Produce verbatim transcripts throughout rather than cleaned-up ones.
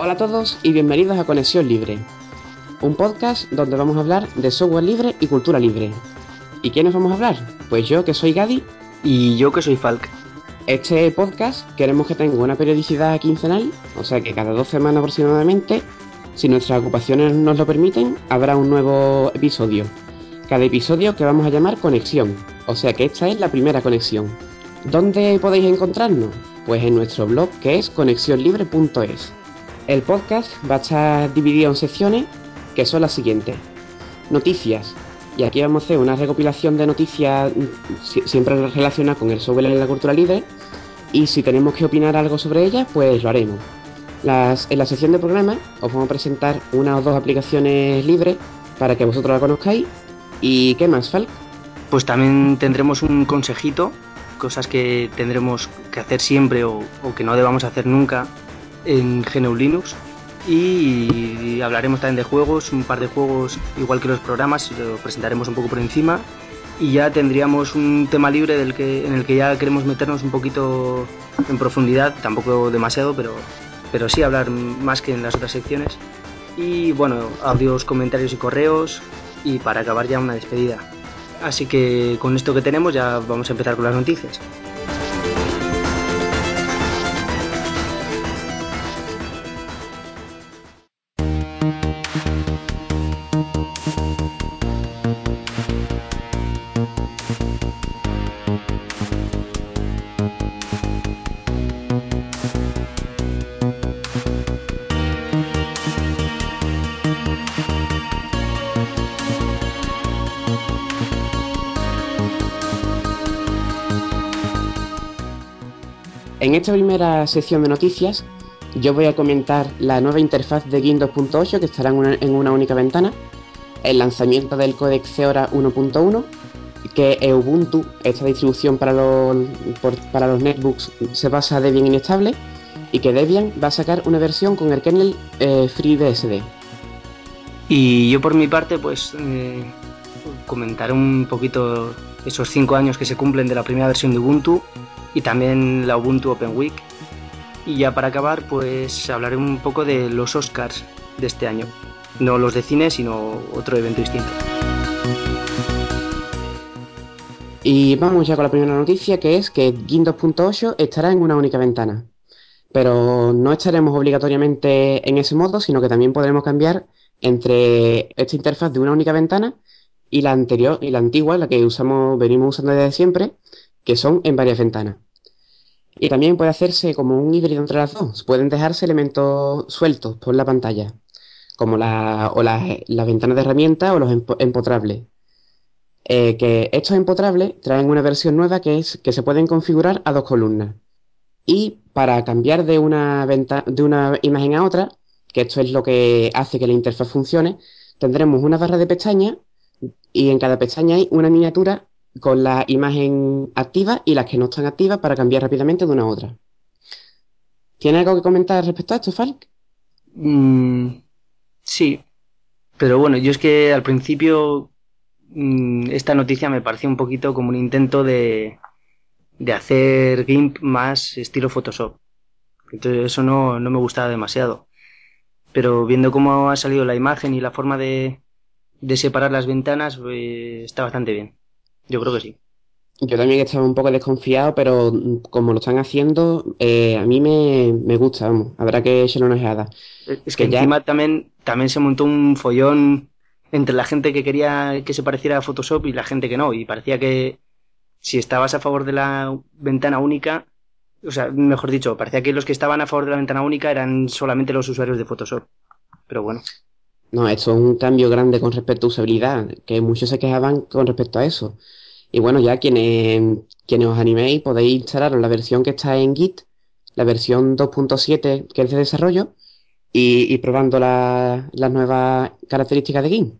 Hola a todos y bienvenidos a Conexión Libre, un podcast donde vamos a hablar de software libre y cultura libre. ¿Y quiénes vamos a hablar? Pues yo, que soy Gadi. Y yo, que soy Falk. Este podcast queremos que tenga una periodicidad quincenal, o sea que cada dos semanas aproximadamente, si nuestras ocupaciones nos lo permiten, habrá un nuevo episodio. Cada episodio que vamos a llamar Conexión, o sea que esta es la primera conexión. ¿Dónde podéis encontrarnos? Pues en nuestro blog, que es conexión libre punto es. El podcast va a estar dividido en secciones que son las siguientes. Noticias. Y aquí vamos a hacer una recopilación de noticias siempre relacionadas con el software y la cultura libre. Y si tenemos que opinar algo sobre ellas, pues lo haremos. Las, en la sección de programa os vamos a presentar una o dos aplicaciones libres para que vosotros la conozcáis. ¿Y qué más, Falk? Pues también tendremos un consejito, cosas que tendremos que hacer siempre o, o que no debamos hacer nunca en G N U Linux. Y hablaremos también de juegos, un par de juegos igual que los programas, lo presentaremos un poco por encima. Y ya tendríamos un tema libre del que, en el que ya queremos meternos un poquito en profundidad, tampoco demasiado, pero, pero sí hablar más que en las otras secciones. Y bueno, audios, comentarios y correos, y para acabar ya una despedida. Así que con esto que tenemos ya vamos a empezar con las noticias. En esta primera sección de noticias, yo voy a comentar la nueva interfaz de Guin dos punto ocho que estará en una, en una única ventana, el lanzamiento del códec Feora uno punto uno, que Ubuntu, esta distribución para los, por, para los netbooks, se basa de Debian inestable, y que Debian va a sacar una versión con el kernel eh, FreeBSD. Y yo por mi parte, pues eh, comentaré un poquito esos cinco años que se cumplen de la primera versión de Ubuntu y también la Ubuntu Open Week. Y ya para acabar, pues hablaré un poco de los Oscars de este año. No los de cine, sino otro evento distinto. Y vamos ya con la primera noticia, que es que Guin dos punto ocho estará en una única ventana. Pero no estaremos obligatoriamente en ese modo, sino que también podremos cambiar entre esta interfaz de una única ventana y la anterior y la antigua, la que usamos, venimos usando desde siempre, que son en varias ventanas. Y también puede hacerse como un híbrido entre las dos. Pueden dejarse elementos sueltos por la pantalla, como la, o las, las ventanas de herramientas o los empo- empotrables. Eh, que estos empotrables traen una versión nueva que es que se pueden configurar a dos columnas. Y para cambiar de una, venta de una imagen a otra, que esto es lo que hace que la interfaz funcione, tendremos una barra de pestañas y en cada pestaña hay una miniatura con la imagen activa y las que no están activas para cambiar rápidamente de una a otra. ¿Tiene algo que comentar respecto a esto, Falk? Mm, sí, pero bueno, yo es que al principio mm, esta noticia me pareció un poquito como un intento de, de hacer GIMP más estilo Photoshop. Entonces eso no, no me gustaba demasiado. Pero viendo cómo ha salido la imagen y la forma de, de separar las ventanas, pues, está bastante bien. Yo creo que sí. Yo también estaba un poco desconfiado, pero mm, como lo están haciendo, eh, a mí me, me gusta, vamos. Habrá que echarle una ojeada. Es que Que ya, encima también, también se montó un follón entre la gente que quería que se pareciera a Photoshop y la gente que no. Y parecía que si estabas a favor de la ventana única, o sea, mejor dicho, parecía que los que estaban a favor de la ventana única eran solamente los usuarios de Photoshop. Pero bueno. no, esto es un cambio grande con respecto a usabilidad, que muchos se quejaban con respecto a eso. Y bueno, ya quienes, quienes os animéis podéis instalaros la versión que está en Git, la versión dos punto siete que es de desarrollo, y, y probando la- las nuevas características de Git.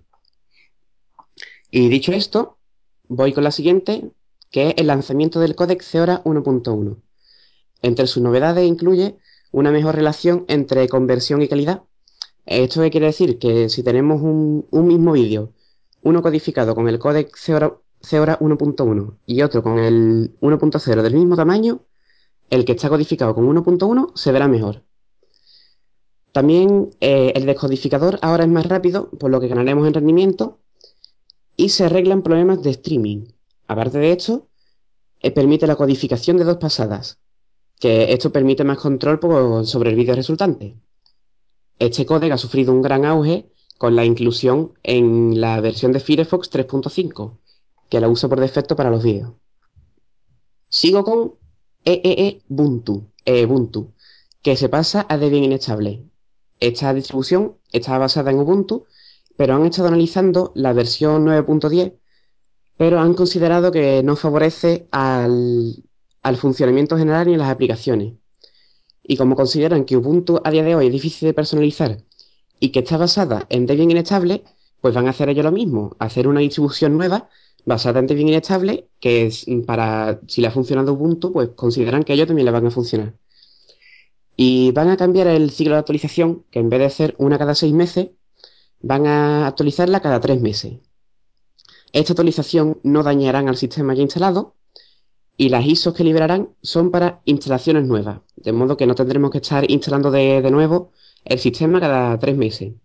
Y dicho esto, voy con la siguiente, que es el lanzamiento del códec Feora uno punto uno. Entre sus novedades incluye una mejor relación entre conversión y calidad. ¿Esto qué quiere decir? Que si tenemos un, un mismo vídeo, uno codificado con el códec Feora, Feora uno punto uno y otro con el uno punto cero del mismo tamaño, el que está codificado con uno punto uno se verá mejor. También eh, el descodificador ahora es más rápido, por lo que ganaremos en rendimiento y se arreglan problemas de streaming. Aparte de esto, eh, permite la codificación de dos pasadas, que esto permite más control por- sobre el vídeo resultante. Este códec ha sufrido un gran auge con la inclusión en la versión de Firefox tres punto cinco, que la uso por defecto para los vídeos. Sigo con EEE-Ubuntu, Ubuntu, que se pasa a Debian Inestable. Esta distribución está basada en Ubuntu, pero han estado analizando la versión nueve punto diez, pero han considerado que no favorece al, al funcionamiento general ni a las aplicaciones. Y como consideran que Ubuntu a día de hoy es difícil de personalizar y que está basada en Debian Inestable, pues van a hacer ellos lo mismo, hacer una distribución nueva basada en Debian Inestable, que es para, si le ha funcionado Ubuntu, pues consideran que a ellos también le van a funcionar. Y van a cambiar el ciclo de actualización, que en vez de ser una cada seis meses, van a actualizarla cada tres meses. Esta actualización no dañará al sistema ya instalado y las I S Os que liberarán son para instalaciones nuevas, de modo que no tendremos que estar instalando de, de nuevo el sistema cada tres meses.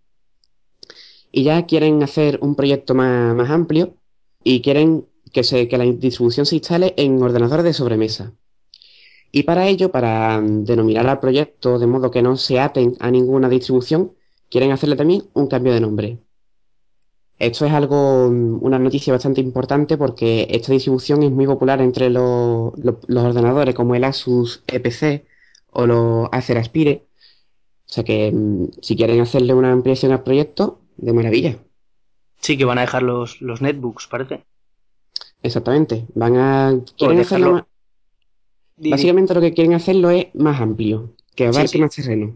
Y ya quieren hacer un proyecto más, más amplio y quieren que, se, que la distribución se instale en ordenadores de sobremesa. Y para ello, para mm, denominar al proyecto de modo que no se aten a ninguna distribución, quieren hacerle también un cambio de nombre. Esto es algo, mm, una noticia bastante importante porque esta distribución es muy popular entre los, los, los ordenadores como el Asus E P C o los Acer Aspire. O sea que mm, si quieren hacerle una ampliación al proyecto, de maravilla. Sí, que van a dejar los, los netbooks, parece. Exactamente. Van a. O Quieren hacerlo dejarlo. más. Di, di. Básicamente lo que quieren hacerlo es más amplio, que Sí, abarque sí. más terreno.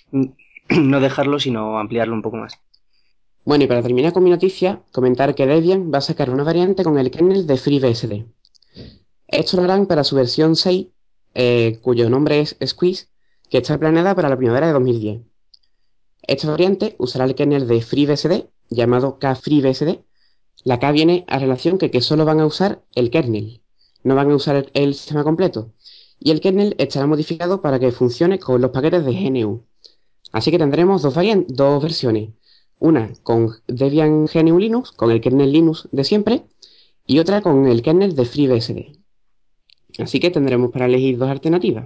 No dejarlo, sino ampliarlo un poco más. Bueno, y para terminar con mi noticia, comentar que Debian va a sacar una variante con el kernel de FreeBSD. Esto lo harán para su versión seis, eh, cuyo nombre es Squeeze, que está planeada para la primavera de dos mil diez. Esta variante usará el kernel de FreeBSD, llamado KFreeBSD. La K viene a relación que, que solo van a usar el kernel, no van a usar el, el sistema completo. Y el kernel estará modificado para que funcione con los paquetes de G N U. Así que tendremos dos, dos versiones. Una con Debian G N U Linux, con el kernel Linux de siempre, y otra con el kernel de FreeBSD. Así que tendremos para elegir dos alternativas.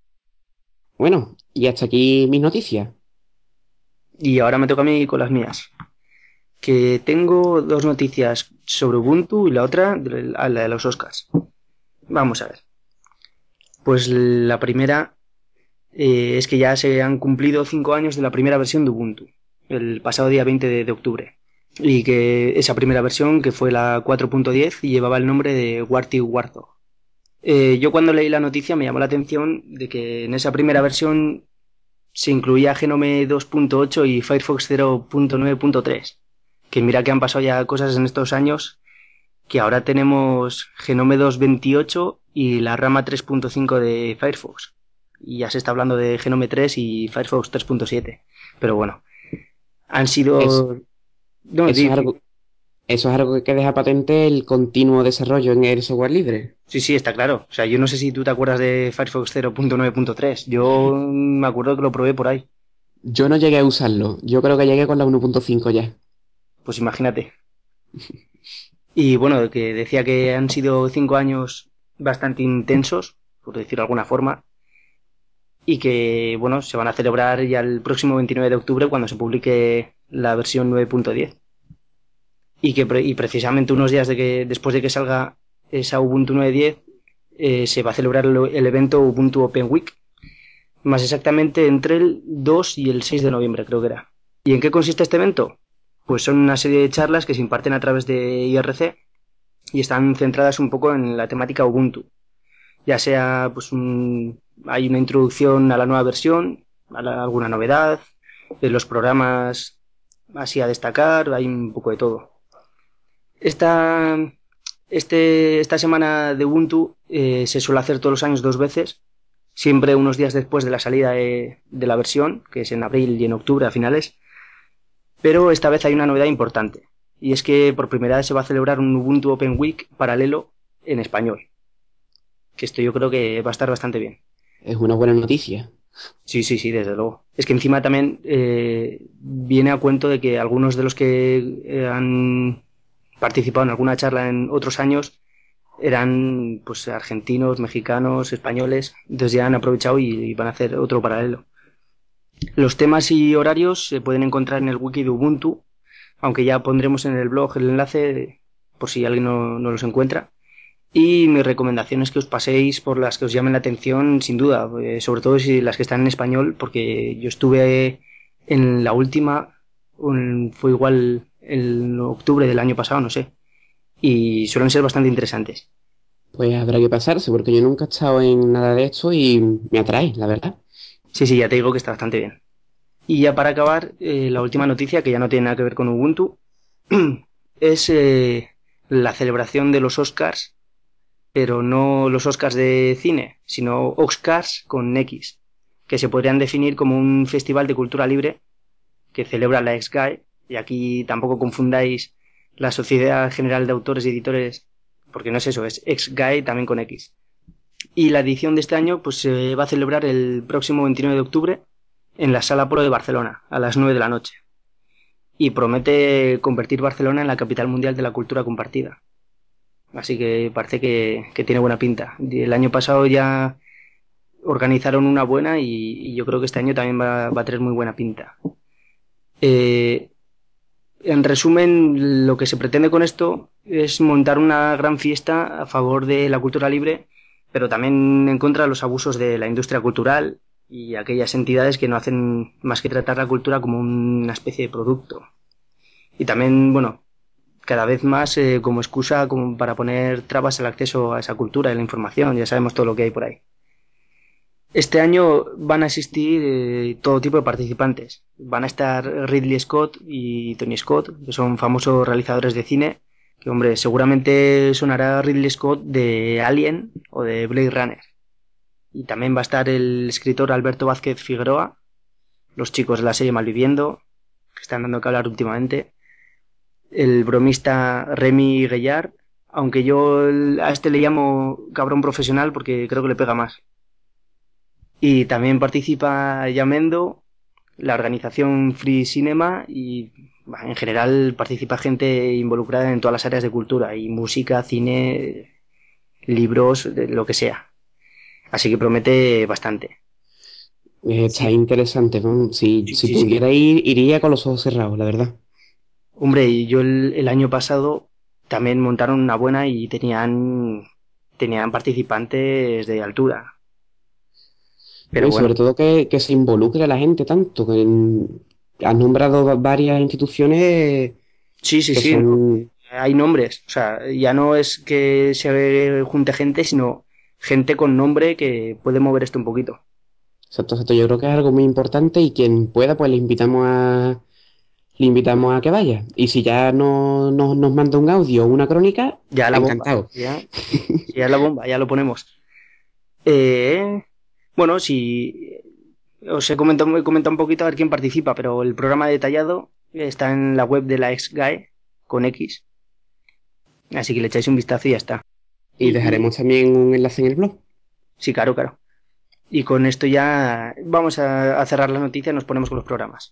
Bueno, y hasta aquí mis noticias. Y ahora me toca a mí con las mías. Que tengo dos noticias sobre Ubuntu y la otra de la de los Oscars. Vamos a ver. Pues la primera eh, es que ya se han cumplido cinco años de la primera versión de Ubuntu, el pasado día veinte de, de octubre. Y que esa primera versión, que fue la cuatro punto diez, llevaba el nombre de Warty Warthog. Eh, yo cuando leí la noticia me llamó la atención de que en esa primera versión se incluía Genome dos punto ocho y Firefox cero punto nueve punto tres. Que mira que han pasado ya cosas en estos años, que ahora tenemos Genome dos punto veintiocho y la rama tres punto cinco de Firefox. Y ya se está hablando de Genome tres y Firefox tres punto siete. Pero bueno, han Es, sido... No, eso di- es di- algo, eso es algo que deja patente el continuo desarrollo en el software libre. sí, sí, está claro. O sea, yo no sé si tú te acuerdas de Firefox cero punto nueve punto tres. Yo me acuerdo que lo probé por ahí. Yo no llegué a usarlo, yo creo que llegué con la uno punto cinco ya. Pues imagínate. Y bueno, que decía que han sido cinco años bastante intensos, por decirlo de alguna forma, y que, bueno, se van a celebrar ya el próximo veintinueve de octubre cuando se publique la versión nueve punto diez. Y que y precisamente unos días de que, después de que salga esa Ubuntu nueve punto diez, eh, se va a celebrar el, el evento Ubuntu Open Week, más exactamente entre el dos y el seis de noviembre, creo que era. ¿Y en qué consiste este evento? Pues son una serie de charlas que se imparten a través de I R C y están centradas un poco en la temática Ubuntu. Ya sea, pues, un, hay una introducción a la nueva versión, a la, alguna novedad, de los programas así a destacar, hay un poco de todo. Esta, este, esta semana de Ubuntu eh, se suele hacer todos los años dos veces, siempre unos días después de la salida de, de la versión, que es en abril y en octubre a finales, pero esta vez hay una novedad importante, y es que por primera vez se va a celebrar un Ubuntu Open Week paralelo en español, que esto yo creo que va a estar bastante bien. Es una buena noticia. Sí, sí, sí, desde luego. Es que encima también eh, viene a cuento de que algunos de los que eh, han participado en alguna charla en otros años eran pues argentinos, mexicanos, españoles, entonces ya han aprovechado y, y van a hacer otro paralelo. Los temas y horarios se pueden encontrar en el wiki de Ubuntu, aunque ya pondremos en el blog el enlace por si alguien no, no los encuentra. Y mi recomendación es que os paséis por las que os llamen la atención, sin duda, eh, sobre todo si las que están en español, porque yo estuve en la última, un- fue igual en octubre del año pasado, no sé, y suelen ser bastante interesantes. Pues habrá que pasarse, porque yo nunca he estado en nada de esto y me atrae, la verdad. Sí, sí, ya te digo que está bastante bien. Y ya para acabar, eh, la última noticia, que ya no tiene nada que ver con Ubuntu, es eh, la celebración de los Oscars, pero no los Oscars de cine, sino Oscars con X, que se podrían definir como un festival de cultura libre que celebra la X-G A E, y aquí tampoco confundáis la Sociedad General de Autores y Editores, porque no es eso, es X-G A E también con X. Y la edición de este año pues se va a celebrar el próximo veintinueve de octubre en la Sala Polo de Barcelona, a las nueve de la noche, y promete convertir Barcelona en la capital mundial de la cultura compartida. Así que parece que, que tiene buena pinta. El año pasado ya organizaron una buena y, y yo creo que este año también va, va a tener muy buena pinta. Eh, en resumen, lo que se pretende con esto es montar una gran fiesta a favor de la cultura libre, pero también en contra de los abusos de la industria cultural y aquellas entidades que no hacen más que tratar la cultura como una especie de producto. Y también, bueno, cada vez más eh, como excusa como para poner trabas al acceso a esa cultura y la información. Ya sabemos todo lo que hay por ahí. Este año van a asistir eh, todo tipo de participantes. Van a estar Ridley Scott y Tony Scott, que son famosos realizadores de cine, que hombre, seguramente sonará Ridley Scott de Alien o de Blade Runner. Y también va a estar el escritor Alberto Vázquez Figueroa, los chicos de la serie Malviviendo, que están dando que hablar últimamente, el bromista Remy Guellard, aunque yo a este le llamo cabrón profesional porque creo que le pega más. Y también participa Yamendo, la organización Free Cinema y bah, en general participa gente involucrada en todas las áreas de cultura y música, cine, libros, lo que sea. Así que promete bastante. Eh, está Sí, interesante, ¿no? Si, sí, si sí, sí. pudiera ir, iría con los ojos cerrados, la verdad. Hombre, y yo el, el año pasado también montaron una buena y tenían, tenían participantes de altura. ¿No? Pero Y sobre bueno, todo que, que se involucre a la gente tanto, que en- has nombrado va- varias instituciones sí, sí, que sí, no, son... hay nombres. O sea, ya no es que se junte gente, sino gente con nombre que puede mover esto un poquito. Exacto, exacto, yo creo que es algo muy importante y quien pueda, pues le invitamos a, le invitamos a que vaya. Y si ya no, no- nos manda un audio o una crónica, Ya la bomba, encantado. ya, ya la bomba, ya lo ponemos. Eh, bueno, si os he comentado, he comentado un poquito a ver quién participa, pero el programa detallado está en la web de la ex G A E con X, así que le echáis un vistazo y ya está. Y Y dejaremos también un enlace en el blog. sí, claro, claro. Y con esto ya vamos a, a cerrar la noticia y nos ponemos con los programas.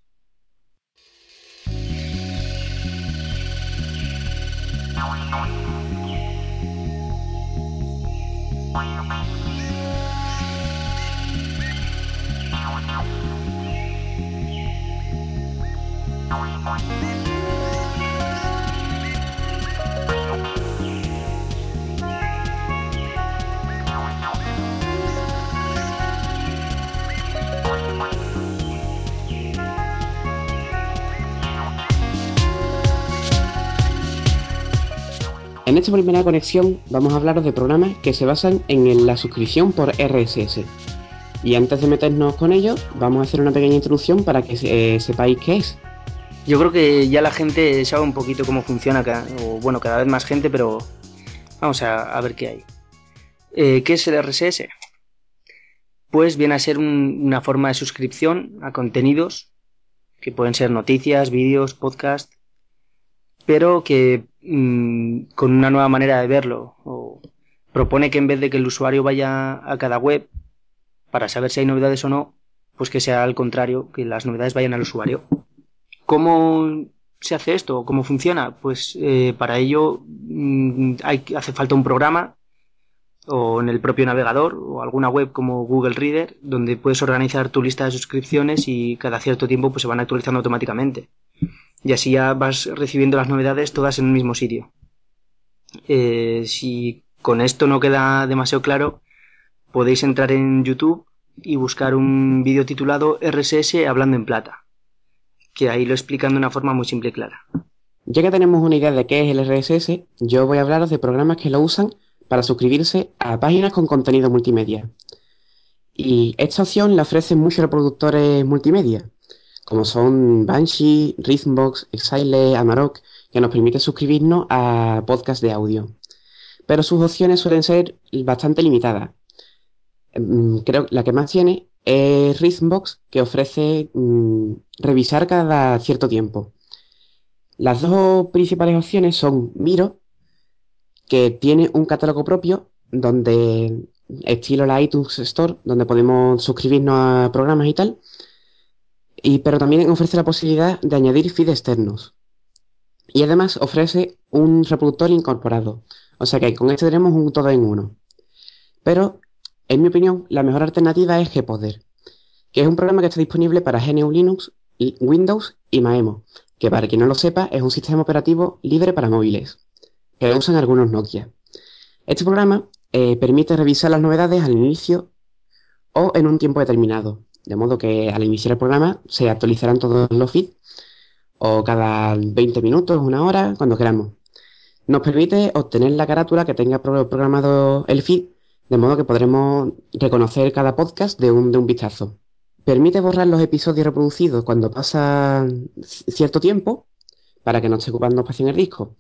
En esta primera conexión vamos a hablaros de programas que se basan en el- la suscripción por R S S. Y antes de meternos con ello, vamos a hacer una pequeña introducción para que eh, sepáis qué es. Yo creo que ya la gente sabe un poquito cómo funciona, ca- o bueno, cada vez más gente, pero vamos a, a ver qué hay. Eh, ¿qué es el R S S? Pues viene a ser un- una forma de suscripción a contenidos que pueden ser noticias, vídeos, podcast, pero que mmm, con una nueva manera de verlo. O propone que en vez de que el usuario vaya a cada web para saber si hay novedades o no, pues que sea al contrario, que las novedades vayan al usuario. ¿Cómo se hace esto? ¿Cómo funciona? Pues eh, para ello mmm, hay, hace falta un programa o en el propio navegador o alguna web como Google Reader donde puedes organizar tu lista de suscripciones y cada cierto tiempo pues se van actualizando automáticamente. Y así ya vas recibiendo las novedades todas en un mismo sitio. Eh, si con esto no queda demasiado claro, podéis entrar en YouTube y buscar un vídeo titulado R S S hablando en plata, que ahí lo explican de una forma muy simple y clara. Ya que tenemos una idea de qué es el R S S, yo voy a hablaros de programas que lo usan para suscribirse a páginas con contenido multimedia. Y esta opción la ofrecen muchos reproductores multimedia, como son Banshee, Rhythmbox, Exile, Amarok, que nos permite suscribirnos a podcasts de audio. Pero sus opciones suelen ser bastante limitadas. Creo que la que más tiene es Rhythmbox, que ofrece mmm, revisar cada cierto tiempo. Las dos principales opciones son Miro, que tiene un catálogo propio, donde estilo la iTunes Store, donde podemos suscribirnos a programas y tal, y, pero también ofrece la posibilidad de añadir feeds externos. Y además ofrece un reproductor incorporado. O sea que con este tenemos un todo en uno. Pero, en mi opinión, la mejor alternativa es Gpoder, que es un programa que está disponible para G N U Linux, Windows y Maemo, que para quien no lo sepa es un sistema operativo libre para móviles, que usan algunos Nokia. Este programa eh, permite revisar las novedades al inicio o en un tiempo determinado, de modo que al iniciar el programa se actualizarán todos los feeds o cada veinte minutos, una hora, cuando queramos. Nos permite obtener la carátula que tenga programado el feed, de modo que podremos reconocer cada podcast de un, de un vistazo. Permite borrar los episodios reproducidos cuando pasa cierto tiempo, para que no esté ocupando espacio en el disco.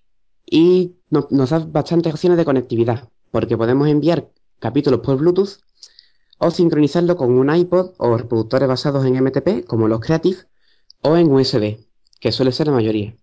Y nos, nos da bastantes opciones de conectividad, porque podemos enviar capítulos por Bluetooth o sincronizarlo con un iPod o reproductores basados en M T P, como los Creative, o en U S B, que suele ser la mayoría.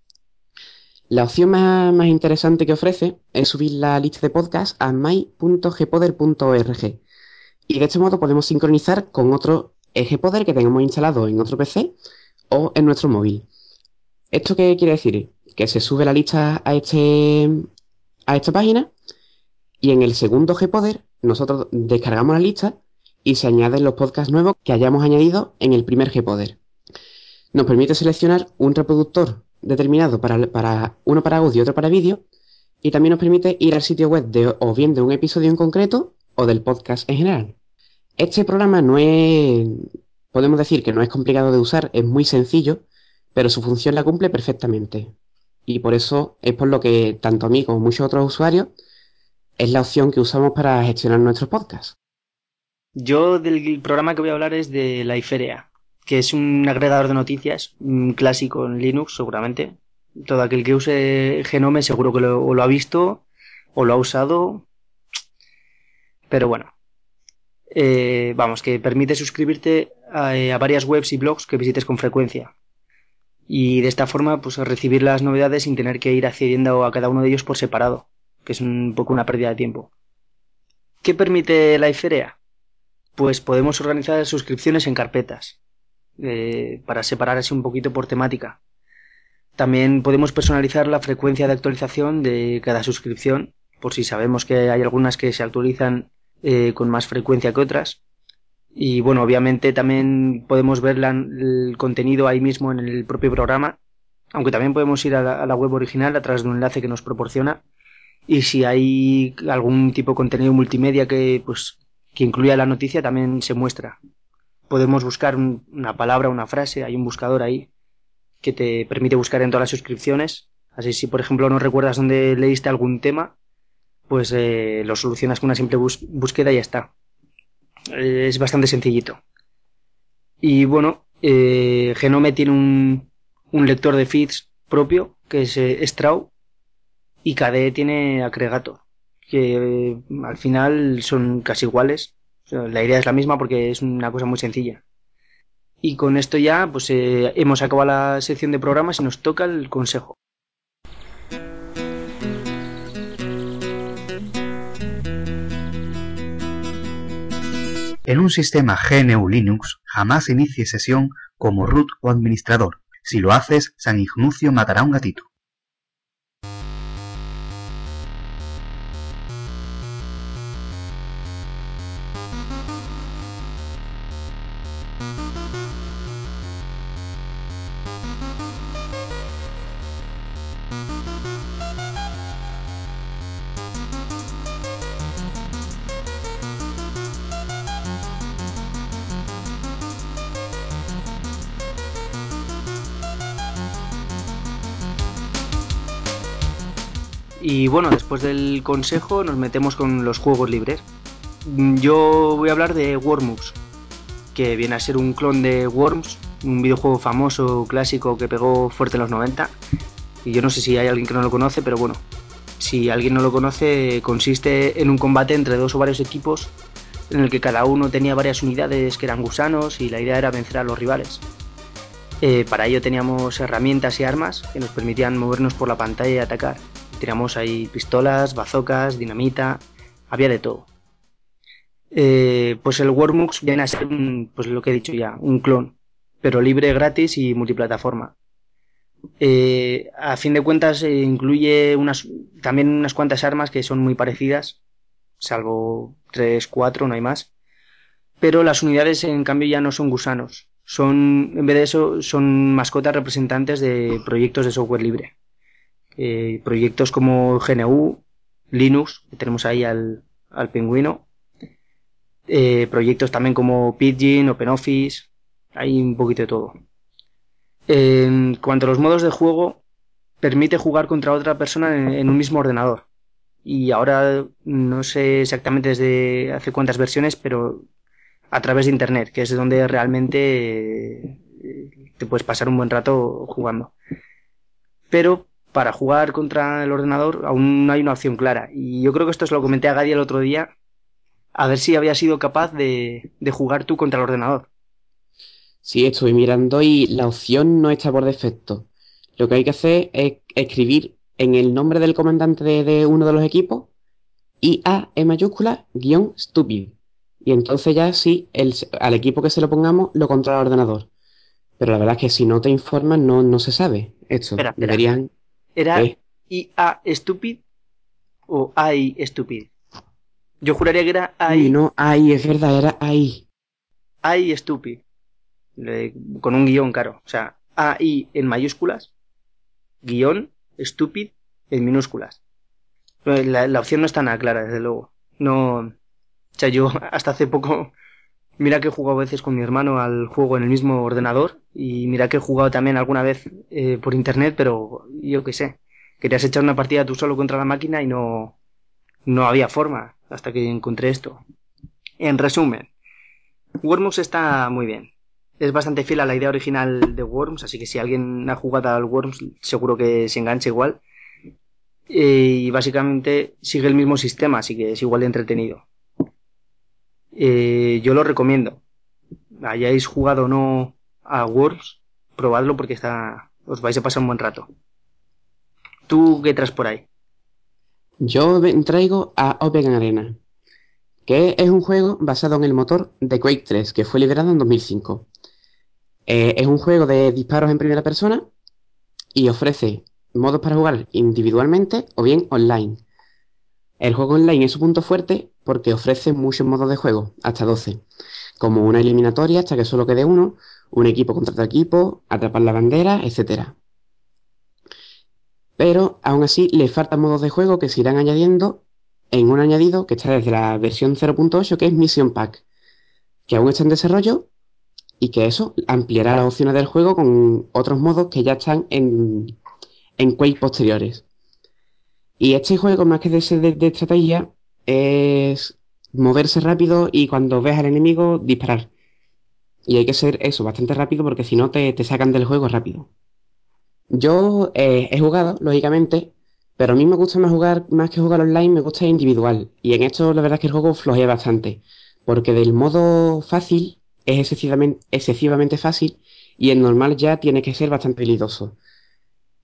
La opción más, más interesante que ofrece es subir la lista de podcasts a my punto gpoder punto org, y de este modo podemos sincronizar con otro Gpoder que tengamos instalado en otro P C o en nuestro móvil. ¿Esto qué quiere decir? Que se sube la lista a, este, a esta página y en el segundo Gpoder nosotros descargamos la lista y se añaden los podcasts nuevos que hayamos añadido en el primer Gpoder. Nos permite seleccionar un reproductor determinado para, para uno para audio y otro para vídeo, y también nos permite ir al sitio web de, o bien de un episodio en concreto o del podcast en general. Este programa no es, podemos decir que no es complicado de usar, es muy sencillo, pero su función la cumple perfectamente. Y por eso es por lo que tanto a mí como a muchos otros usuarios es la opción que usamos para gestionar nuestros podcasts. Yo del programa que voy a hablar es de la Iferea, que es un agregador de noticias, un clásico en Linux seguramente. Todo aquel que use Genome seguro que lo, o lo ha visto o lo ha usado, pero bueno. Eh, vamos, que permite suscribirte a, a varias webs y blogs que visites con frecuencia. Y de esta forma, pues recibir las novedades sin tener que ir accediendo a cada uno de ellos por separado, que es un poco una pérdida de tiempo. ¿Qué permite la Iferea? Pues podemos organizar suscripciones en carpetas, eh, para separar así un poquito por temática. También podemos personalizar la frecuencia de actualización de cada suscripción, por si sabemos que hay algunas que se actualizan eh, con más frecuencia que otras. Y bueno, obviamente también podemos ver la, el contenido ahí mismo en el propio programa, aunque también podemos ir a la, a la web original a través de un enlace que nos proporciona. Y si hay algún tipo de contenido multimedia que, pues, que incluya la noticia, también se muestra. Podemos buscar un, una palabra, una frase, hay un buscador ahí que te permite buscar en todas las suscripciones. Así si, por ejemplo, no recuerdas dónde leíste algún tema, pues eh, lo solucionas con una simple bus búsqueda y ya está. Eh, es bastante sencillito. Y bueno, eh, Genome tiene un, un lector de feeds propio, que es eh, Straw, y K D E tiene Aggregator, que eh, al final son casi iguales. O sea, la idea es la misma porque es una cosa muy sencilla. Y con esto ya pues eh, hemos acabado la sección de programas y nos toca el consejo. En un sistema G N U Linux jamás inicies sesión como root o administrador. Si lo haces, San Ignucio matará a un gatito. Y bueno, después del consejo nos metemos con los juegos libres. Yo voy a hablar de Wormux, que viene a ser un clon de Worms, un videojuego famoso, clásico, que pegó fuerte en los noventa. Y yo no sé si hay alguien que no lo conoce, pero bueno, si alguien no lo conoce, consiste en un combate entre dos o varios equipos en el que cada uno tenía varias unidades que eran gusanos y la idea era vencer a los rivales. Eh, para ello teníamos herramientas y armas que nos permitían movernos por la pantalla y atacar. Teníamos ahí pistolas, bazocas, dinamita, había de todo. Eh, pues el Wormux viene a ser un, pues lo que he dicho ya, un clon, pero libre, gratis y multiplataforma. Eh, a fin de cuentas eh, incluye unas, también unas cuantas armas que son muy parecidas, salvo tres cuatro, no hay más. Pero las unidades en cambio ya no son gusanos, son, en vez de eso, son mascotas representantes de proyectos de software libre. Eh, proyectos como G N U, Linux, que tenemos ahí al, al pingüino, eh, proyectos también como Pidgin, OpenOffice, hay un poquito de todo. En cuanto a los modos de juego, permite jugar contra otra persona en, en un mismo ordenador. Y ahora no sé exactamente desde hace cuántas versiones, pero a través de internet, que es donde realmente eh, te puedes pasar un buen rato jugando. Pero para jugar contra el ordenador aún no hay una opción clara. Y yo creo que esto se lo comenté a Gadi el otro día, a ver si había sido capaz de, de jugar tú contra el ordenador. Sí, estoy mirando y la opción no está por defecto. Lo que hay que hacer es escribir en el nombre del comandante de, de uno de los equipos I A en mayúscula guión stupid. Y entonces ya sí, el, al equipo que se lo pongamos lo controla el ordenador. Pero la verdad es que si no te informan no, no se sabe esto. Espera, espera. Deberían... ¿Era ¿Qué? I A stupid o A I stupid? Yo juraría que era Uy, A I, no, ahí, es verdad, era ahí. A I stupid. Le- con un guión, claro. O sea, A I en mayúsculas, guión, stupid en minúsculas. La, la opción no está nada clara, desde luego. No. O sea, yo hasta hace poco. Mira que he jugado a veces con mi hermano al juego en el mismo ordenador. Y mira que he jugado también alguna vez eh, por internet, pero yo qué sé. Querías echar una partida tú solo contra la máquina y no, no había forma hasta que encontré esto. En resumen, Worms está muy bien. Es bastante fiel a la idea original de Worms, así que si alguien ha jugado al Worms seguro que se engancha igual. Eh, y básicamente sigue el mismo sistema, así que es igual de entretenido. Eh, yo lo recomiendo. Hayáis jugado o no a Worms, probadlo porque está, os vais a pasar un buen rato. ¿Tú qué traes por ahí? Yo ven- traigo a Open Arena, que es un juego basado en el motor de Quake tres, que fue liberado en dos mil cinco. Eh, es un juego de disparos en primera persona y ofrece modos para jugar individualmente o bien online. El juego online es su punto fuerte porque ofrece muchos modos de juego, hasta doce, como una eliminatoria hasta que solo quede uno, un equipo contra otro equipo, atrapar la bandera, etcétera. Pero aún así le faltan modos de juego que se irán añadiendo en un añadido que está desde la versión cero punto ocho, que es Mission Pack, que aún está en desarrollo y que eso ampliará las opciones del juego con otros modos que ya están en, en Quake posteriores. Y este juego, más que de ser de, de estrategia, es moverse rápido y cuando ves al enemigo, disparar. Y hay que ser eso, bastante rápido porque si no te, te sacan del juego rápido. Yo eh, he jugado, lógicamente, pero a mí me gusta más jugar, más que jugar online, me gusta individual. Y en esto la verdad es que el juego flojea bastante. Porque del modo fácil es excesivamente, excesivamente fácil y en normal ya tiene que ser bastante habilidoso.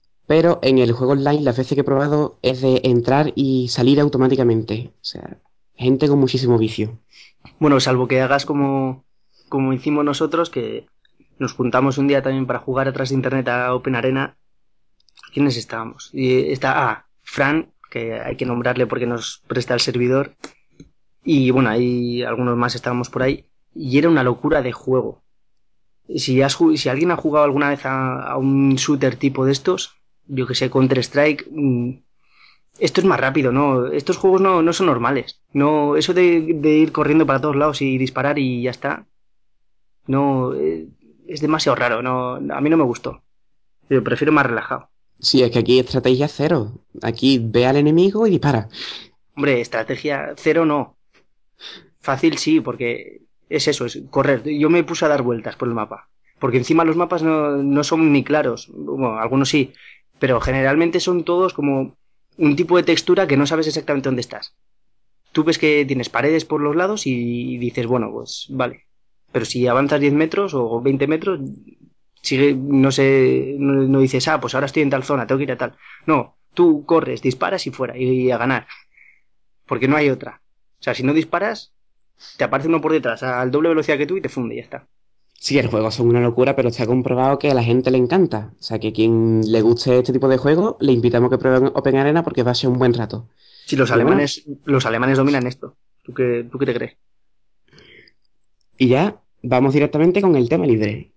Pero en el juego online las veces que he probado es de entrar y salir automáticamente. O sea, gente con muchísimo vicio. Bueno, salvo que hagas como, como hicimos nosotros, que nos juntamos un día también para jugar atrás de internet a Open Arena. ¿Quiénes estábamos? Y está, ah, Fran, que hay que nombrarle porque nos presta el servidor. Y bueno, ahí algunos más estábamos por ahí. Y era una locura de juego. Si, has, si alguien ha jugado alguna vez a, a un shooter tipo de estos, yo que sé, Counter-Strike, mmm, esto es más rápido, ¿no? Estos juegos no, no son normales. No, eso de, de ir corriendo para todos lados y disparar y ya está, no, eh, es demasiado raro, no, a mí no me gustó. Yo prefiero más relajado. Sí, es que aquí estrategia cero. Aquí ve al enemigo y dispara. Hombre, estrategia cero no. Fácil sí, porque es eso, es correr. Yo me puse a dar vueltas por el mapa. Porque encima los mapas no, no son ni claros. Bueno, algunos sí. Pero generalmente son todos como un tipo de textura que no sabes exactamente dónde estás. Tú ves que tienes paredes por los lados y dices, bueno, pues vale. Pero si avanzas diez metros o veinte metros, sigue, no sé, no, no dices, ah, pues ahora estoy en tal zona, tengo que ir a tal. No, tú corres, disparas y fuera, y a ganar. Porque no hay otra. O sea, si no disparas, te aparece uno por detrás al doble velocidad que tú y te funde y ya está. Sí, el juego son una locura, pero está comprobado que a la gente le encanta. O sea, que quien le guste este tipo de juego, le invitamos a que prueben Open Arena porque va a ser un buen rato. Si los Y bueno, alemanes, los alemanes dominan esto. ¿Tú qué, tú qué te crees? y ya vamos directamente con el tema libre.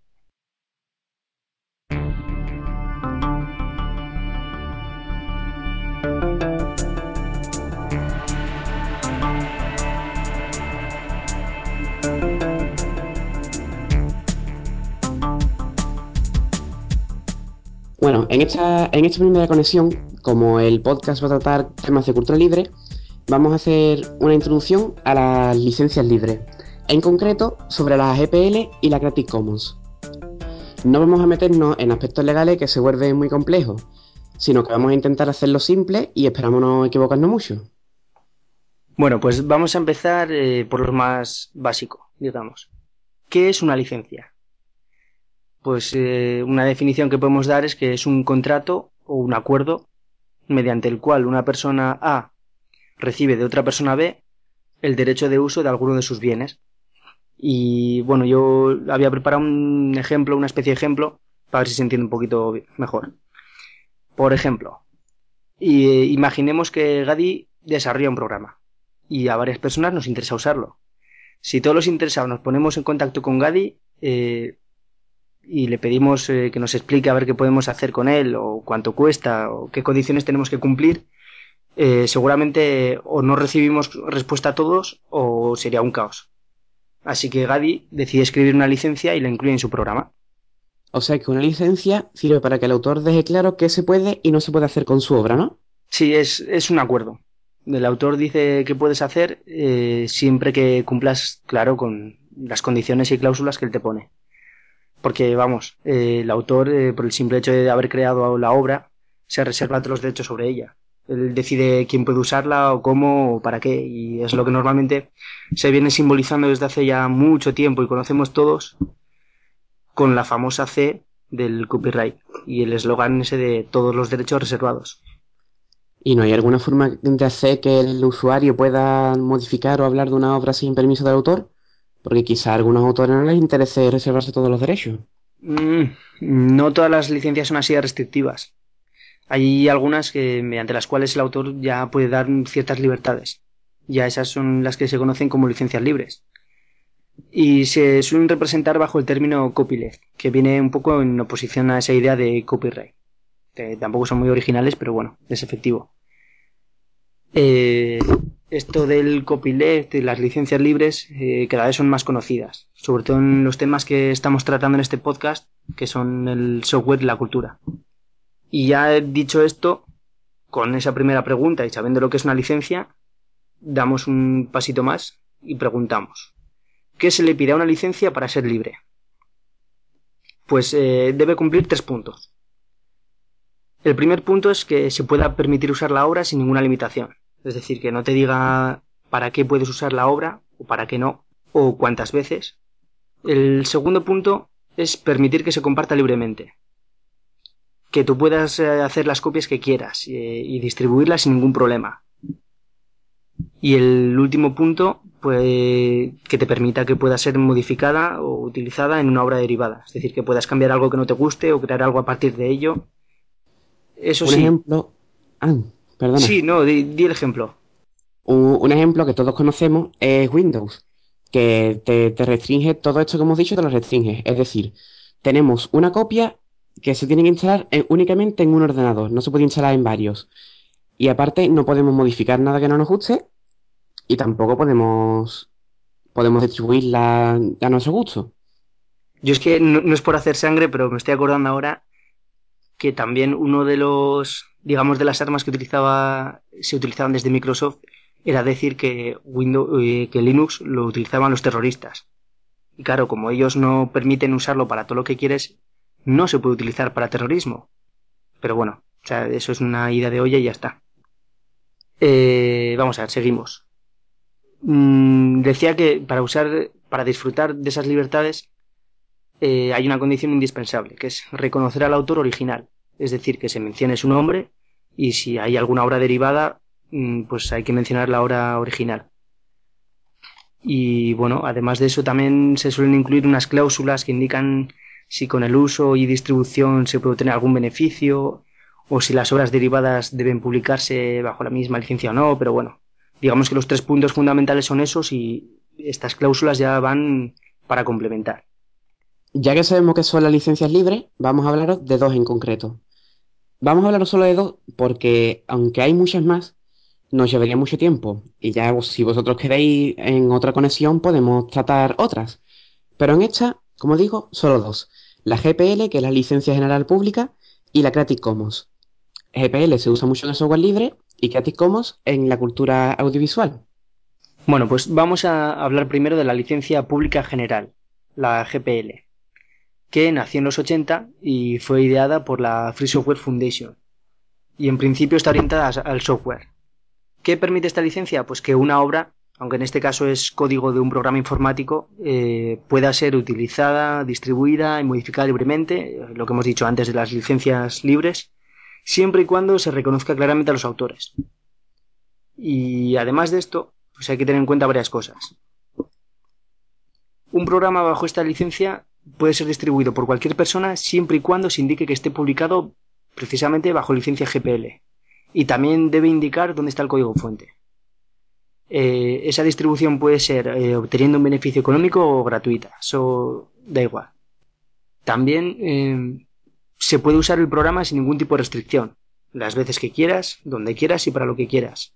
Bueno, en esta, en esta primera conexión, como el podcast va a tratar temas de cultura libre, vamos a hacer una introducción a las licencias libres, en concreto sobre las G P L y la Creative Commons. No vamos a meternos en aspectos legales que se vuelven muy complejos, sino que vamos a intentar hacerlo simple y esperamos no equivocarnos mucho. Bueno, pues vamos a empezar eh, por lo más básico, digamos. ¿Qué es una licencia? Pues eh, una definición que podemos dar es que es un contrato o un acuerdo mediante el cual una persona A recibe de otra persona B el derecho de uso de alguno de sus bienes. Y bueno, yo había preparado un ejemplo, una especie de ejemplo, para ver si se entiende un poquito mejor. Por ejemplo, y, eh, imaginemos que Gadi desarrolla un programa y a varias personas nos interesa usarlo. Si todos los interesados nos ponemos en contacto con Gadi, eh, y le pedimos eh, que nos explique a ver qué podemos hacer con él o cuánto cuesta o qué condiciones tenemos que cumplir, eh, seguramente o no recibimos respuesta a todos o sería un caos. Así que Gadi decide escribir una licencia y la incluye en su programa. O sea que una licencia sirve para que el autor deje claro qué se puede y no se puede hacer con su obra, ¿no? Sí, es, es un acuerdo. El autor dice que puedes hacer eh, siempre que cumplas, claro, con las condiciones y cláusulas que él te pone. Porque, vamos, eh, el autor, eh, por el simple hecho de haber creado la obra, se reserva todos los derechos sobre ella. Él decide quién puede usarla o cómo o para qué. Y es lo que normalmente se viene simbolizando desde hace ya mucho tiempo y conocemos todos con la famosa C del copyright y el eslogan ese de todos los derechos reservados. ¿Y no hay alguna forma de hacer que el usuario pueda modificar o hablar de una obra sin permiso del autor? Porque quizá a algunos autores no les interese reservarse todos los derechos. Mm, no todas las licencias son así de restrictivas. Hay algunas que, mediante las cuales el autor ya puede dar ciertas libertades. Ya esas son las que se conocen como licencias libres. Y se suelen representar bajo el término copyleft, que viene un poco en oposición a esa idea de copyright. Que tampoco son muy originales, pero bueno, es efectivo. Eh, esto del copyleft y las licencias libres eh, cada vez son más conocidas, sobre todo en los temas que estamos tratando en este podcast, que son el software y la cultura. Y ya he dicho esto, con esa primera pregunta y sabiendo lo que es una licencia, damos un pasito más y preguntamos, ¿qué se le pide a una licencia para ser libre? Pues eh, debe cumplir tres puntos. El primer punto es que se pueda permitir usar la obra sin ninguna limitación. Es decir, que no te diga para qué puedes usar la obra o para qué no, o cuántas veces. El segundo punto es permitir que se comparta libremente. Que tú puedas eh, hacer las copias que quieras eh, y distribuirlas sin ningún problema. Y el último punto, pues que te permita que pueda ser modificada o utilizada en una obra derivada. Es decir, que puedas cambiar algo que no te guste o crear algo a partir de ello. Eso Un sí. ejemplo... Ah, perdona. Sí, no, di, di el ejemplo. Un, un ejemplo que todos conocemos es Windows, que te, te restringe todo esto que hemos dicho, te lo restringe. Es decir, tenemos una copia que se tiene que instalar en- únicamente en un ordenador, no se puede instalar en varios. Y aparte no podemos modificar nada que no nos guste y tampoco podemos, podemos distribuirla a nuestro gusto. Yo es que no, no es por hacer sangre, pero me estoy acordando ahora que también uno de los, digamos, de las armas que utilizaba, se utilizaban desde Microsoft era decir que Windows, eh, que Linux lo utilizaban los terroristas. Y claro, como ellos no permiten usarlo para todo lo que quieres, no se puede utilizar para terrorismo. Pero bueno, o sea, eso es una ida de olla y ya está. Eh, vamos a ver, seguimos. Mm, decía que para usar, para disfrutar de esas libertades, eh, hay una condición indispensable, que es reconocer al autor original. Es decir, que se mencione su nombre y si hay alguna obra derivada, mm, pues hay que mencionar la obra original. Y bueno, además de eso también se suelen incluir unas cláusulas que indican si con el uso y distribución se puede obtener algún beneficio o si las obras derivadas deben publicarse bajo la misma licencia o no, pero bueno, digamos que los tres puntos fundamentales son esos y estas cláusulas ya van para complementar. Ya que sabemos que son las licencias libres, vamos a hablaros de dos en concreto. Vamos a hablar solo de dos porque, aunque hay muchas más, nos llevaría mucho tiempo. Y ya vos- si vosotros queréis en otra conexión, podemos tratar otras. Pero en esta, como digo, solo dos. La G P L, que es la licencia general pública, y la Creative Commons. G P L se usa mucho en el software libre y Creative Commons en la cultura audiovisual. Bueno, pues vamos a hablar primero de la licencia pública general, la G P L, que nació en los ochenta y fue ideada por la Free Software Foundation y en principio está orientada al software. ¿Qué permite esta licencia? Pues que una obra, aunque en este caso es código de un programa informático, eh, pueda ser utilizada, distribuida y modificada libremente, lo que hemos dicho antes de las licencias libres, siempre y cuando se reconozca claramente a los autores. Y además de esto, pues hay que tener en cuenta varias cosas. Un programa bajo esta licencia puede ser distribuido por cualquier persona siempre y cuando se indique que esté publicado precisamente bajo licencia G P L. Y también debe indicar dónde está el código fuente. Eh, esa distribución puede ser eh, obteniendo un beneficio económico o gratuita, eso da igual. También eh, se puede usar el programa sin ningún tipo de restricción, las veces que quieras, donde quieras y para lo que quieras.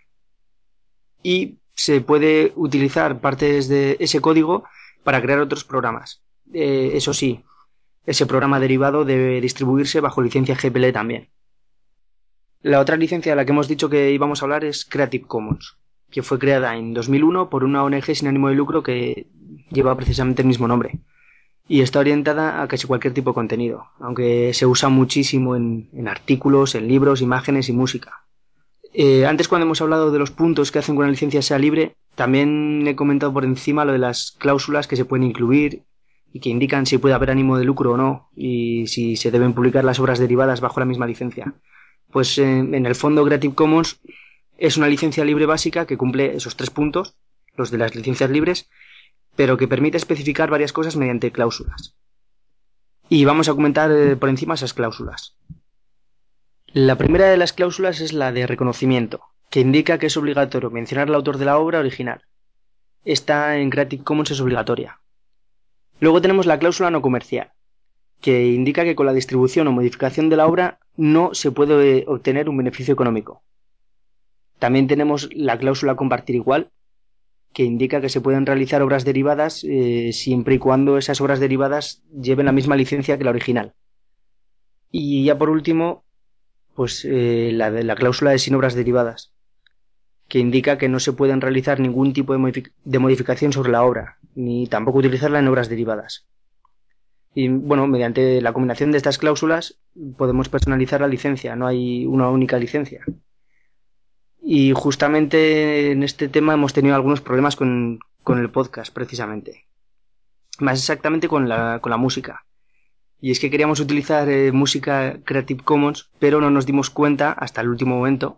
Y se puede utilizar partes de ese código para crear otros programas. Eh, eso sí, ese programa derivado debe distribuirse bajo licencia G P L también. La otra licencia de la que hemos dicho que íbamos a hablar es Creative Commons, que fue creada en dos mil uno por una O N G sin ánimo de lucro que lleva precisamente el mismo nombre y está orientada a casi cualquier tipo de contenido, aunque se usa muchísimo en, en artículos, en libros, imágenes y música. Eh, antes cuando hemos hablado de los puntos que hacen que una licencia sea libre, también he comentado por encima lo de las cláusulas que se pueden incluir y que indican si puede haber ánimo de lucro o no y si se deben publicar las obras derivadas bajo la misma licencia. Pues eh, en el fondo Creative Commons es una licencia libre básica que cumple esos tres puntos, los de las licencias libres, pero que permite especificar varias cosas mediante cláusulas. Y vamos a comentar eh, por encima esas cláusulas. La primera de las cláusulas es la de reconocimiento, que indica que es obligatorio mencionar al autor de la obra original. Esta en Creative Commons es obligatoria. Luego tenemos la cláusula no comercial, que indica que con la distribución o modificación de la obra no se puede obtener un beneficio económico. También tenemos la cláusula compartir igual, que indica que se pueden realizar obras derivadas eh, siempre y cuando esas obras derivadas lleven la misma licencia que la original. Y ya por último, pues eh, la, de la cláusula de sin obras derivadas, que indica que no se pueden realizar ningún tipo de, modific de modificación sobre la obra, ni tampoco utilizarla en obras derivadas. Y bueno, mediante la combinación de estas cláusulas podemos personalizar la licencia, no hay una única licencia. Y justamente en este tema hemos tenido algunos problemas con, con el podcast, precisamente. Más exactamente con la, con la música. Y es que queríamos utilizar eh, música Creative Commons, pero no nos dimos cuenta hasta el último momento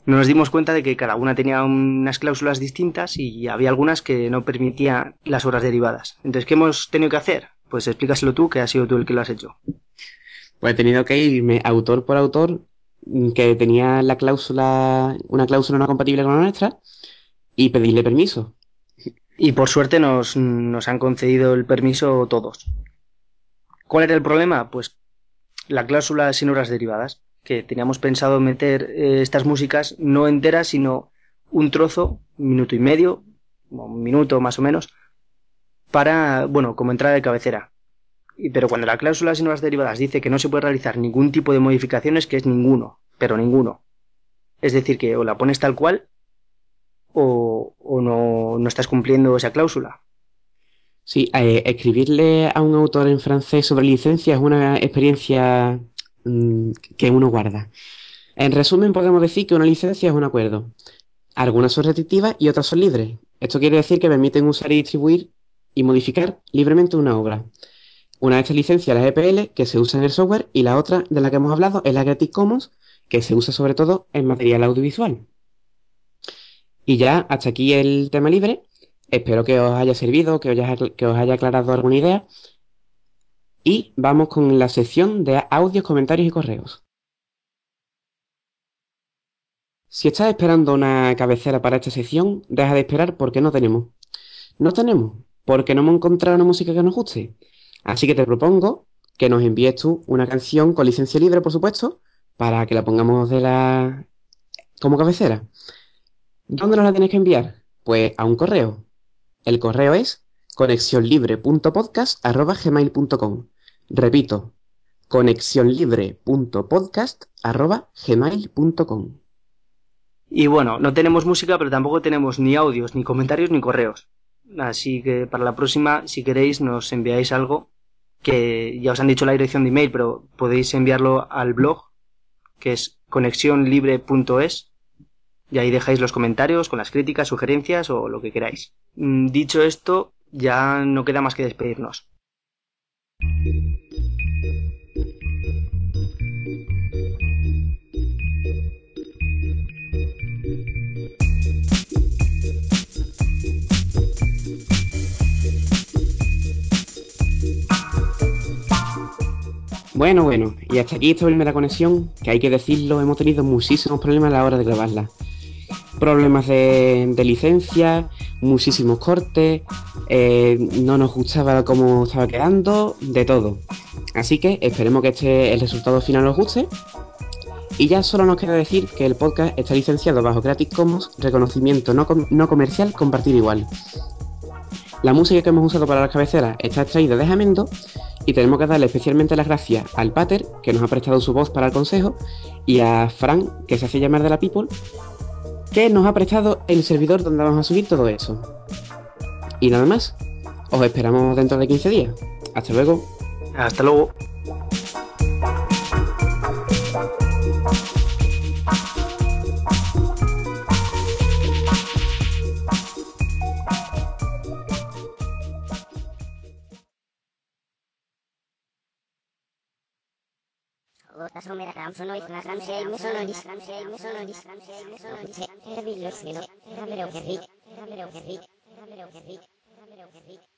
nos dimos cuenta de que cada una tenía unas cláusulas distintas y había algunas que no permitían las obras derivadas. Entonces, ¿qué hemos tenido que hacer? Pues explícaselo tú, que has sido tú el que lo has hecho. Pues he tenido que irme autor por autor mm, que tenía la cláusula, una cláusula no compatible con la nuestra y pedirle permiso. Y por suerte nos, nos han concedido el permiso todos. ¿Cuál era el problema? Pues la cláusula sin obras derivadas, que teníamos pensado meter eh, estas músicas no enteras, sino un trozo, un minuto y medio, un minuto más o menos, para, bueno, como entrada de cabecera. Y, pero cuando la cláusula sin obras derivadas dice que no se puede realizar ningún tipo de modificaciones, que es ninguno, pero ninguno. Es decir, que o la pones tal cual o, o no, no estás cumpliendo esa cláusula. Sí, eh, escribirle a un autor en francés sobre licencia es una experiencia mm, que uno guarda. En resumen, podemos decir que una licencia es un acuerdo. Algunas son restrictivas y otras son libres. Esto quiere decir que permiten usar y distribuir y modificar libremente una obra. Una de estas licencias es la G P L, que se usa en el software, y la otra de la que hemos hablado es la Creative Commons, que se usa sobre todo en material audiovisual. Y ya, hasta aquí el tema libre. Espero que os haya servido, que os haya, que os haya aclarado alguna idea. Y vamos con la sección de audios, comentarios y correos. Si estás esperando una cabecera para esta sección, deja de esperar porque no tenemos. No tenemos, porque no hemos encontrado una música que nos guste. Así que te propongo que nos envíes tú una canción con licencia libre, por supuesto, para que la pongamos de la como cabecera. ¿Dónde nos la tienes que enviar? Pues a un correo. El correo es conexión libre punto podcast arroba gmail punto com. Repito, conexión libre punto podcast arroba gmail punto com. Y bueno, no tenemos música, pero tampoco tenemos ni audios, ni comentarios, ni correos. Así que para la próxima, si queréis, nos enviáis algo, que ya os han dicho la dirección de email, pero podéis enviarlo al blog, que es conexión libre punto es, y ahí dejáis los comentarios con las críticas, sugerencias o lo que queráis. Mm, Dicho esto, ya no queda más que despedirnos. Bueno, bueno, y hasta aquí esta primera conexión, que hay que decirlo, hemos tenido muchísimos problemas a la hora de grabarla. Problemas de, de licencia, muchísimos cortes, eh, no nos gustaba cómo estaba quedando, de todo. Así que esperemos que este, el resultado final os guste. Y ya solo nos queda decir que el podcast está licenciado bajo Creative Commons, reconocimiento no, com no comercial, compartir igual. La música que hemos usado para las cabeceras está extraída de Jamendo y tenemos que darle especialmente las gracias al Pater, que nos ha prestado su voz para el consejo, y a Fran, que se hace llamar de la People, que nos ha prestado el servidor donde vamos a subir todo eso. Y nada más, os esperamos dentro de quince días. Hasta luego. Hasta luego. Era